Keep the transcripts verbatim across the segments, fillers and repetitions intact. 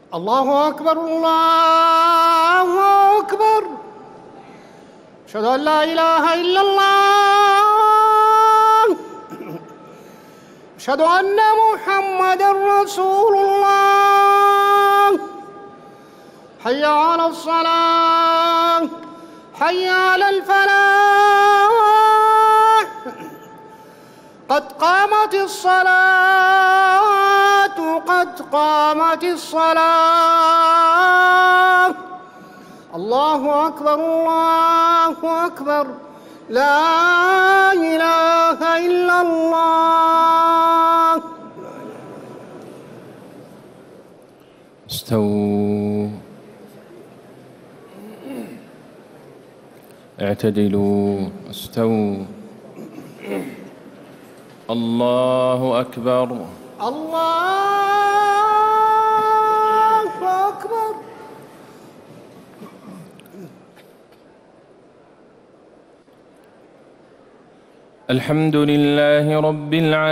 الله أكبر الله أكبر. أشهد أن لا إله إلا الله. أشهد أن محمدًا رسول الله. حي على الصلاة حي على الفلاح. قد قامت الصلاة قد قامت الصلاة. الله أكبر الله أكبر. لا إله إلا الله. استووا اعتدلوا استووا. الله أكبر الله أكبر. الحمد لله رب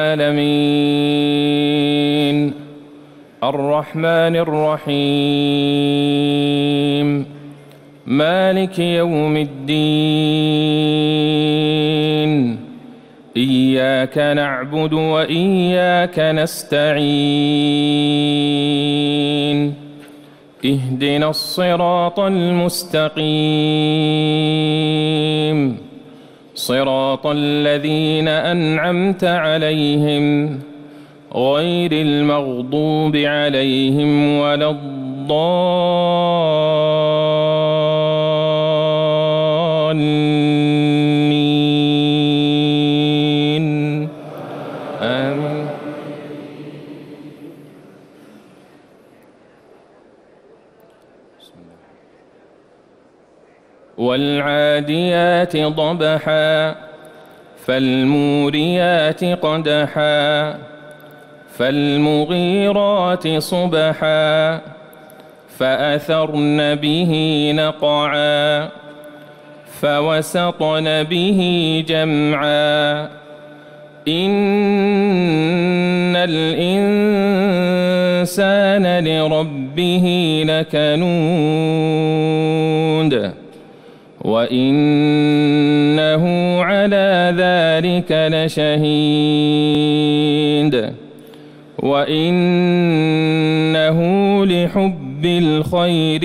العالمين الرحمن الرحيم مالك يوم الدين. إياك نعبد وإياك نستعين. اهدنا الصراط المستقيم صراط الذين أنعمت عليهم غير المغضوب عليهم ولا الضالين. آمين. والعاديات ضبحا فالموريات قدحا فالمغيرات صبحا فأثرن به نقعا فوسطن به جمعا. إن الإنسان لربه لكنود وإنه على ذلك لشهيد وإنه لحب الخير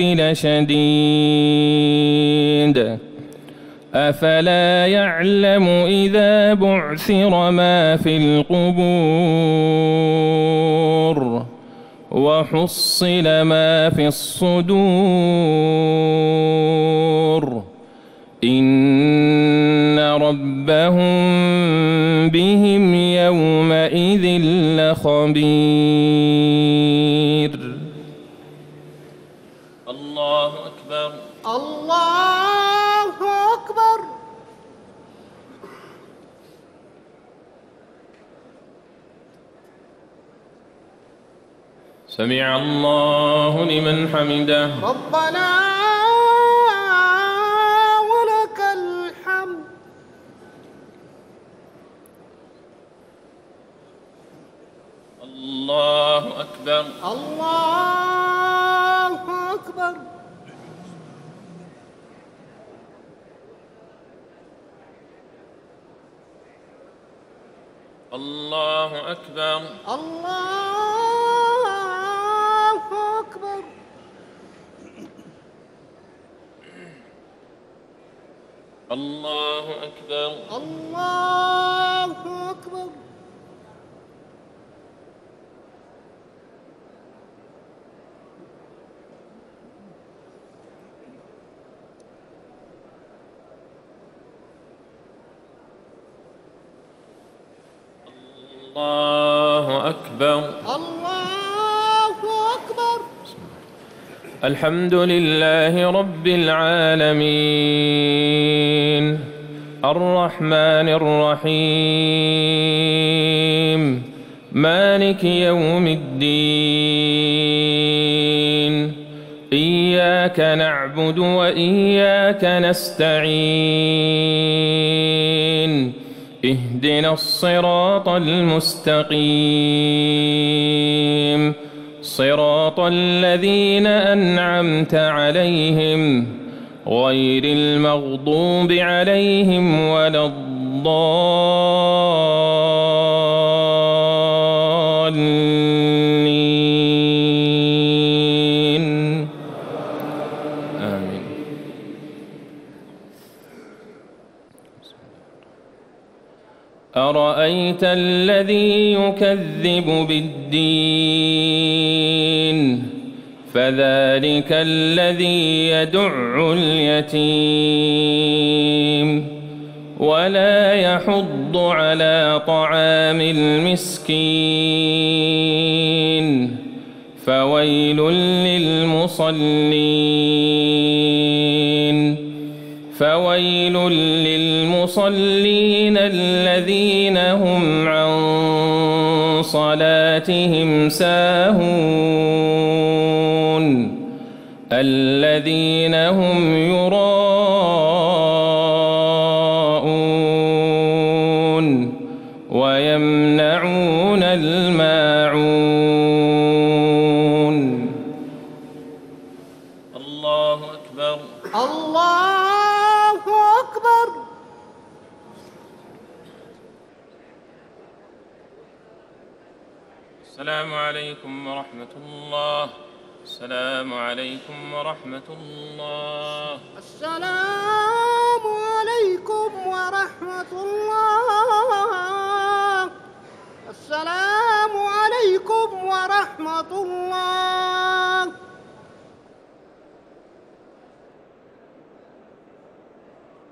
لشديد. أفلا يعلم إذا بعثر ما في القبور وحصل ما في الصدور إن ربهم بهم يومئذ لخبير. الله أكبر الله أكبر. سمع الله لمن حمده. ربنا ولك الحمد. الله أكبر الله أكبر. الله أكبر الله أكبر. الله أكبر الله أكبر. الله أكبر الله أكبر. الحمد لله رب العالمين الرحمن الرحيم مالك يوم الدين. إياك نعبد وإياك نستعين. اهدنا الصراط المستقيم صراط الذين أنعمت عليهم غير المغضوب عليهم ولا الضالين آمين. أرأيت الذي يكذب بالدين فذلك الذي يدع اليتيم ولا يحض على طعام المسكين فويل للمصلين فويل للمصلين الذين هم عن صلاتهم ساهون الذين هم يراءون ويمنعون الماعون. الله أكبر. الله أكبر. السلام عليكم ورحمة الله. السلام عليكم ورحمة الله. السلام عليكم ورحمة الله. السلام عليكم ورحمة الله.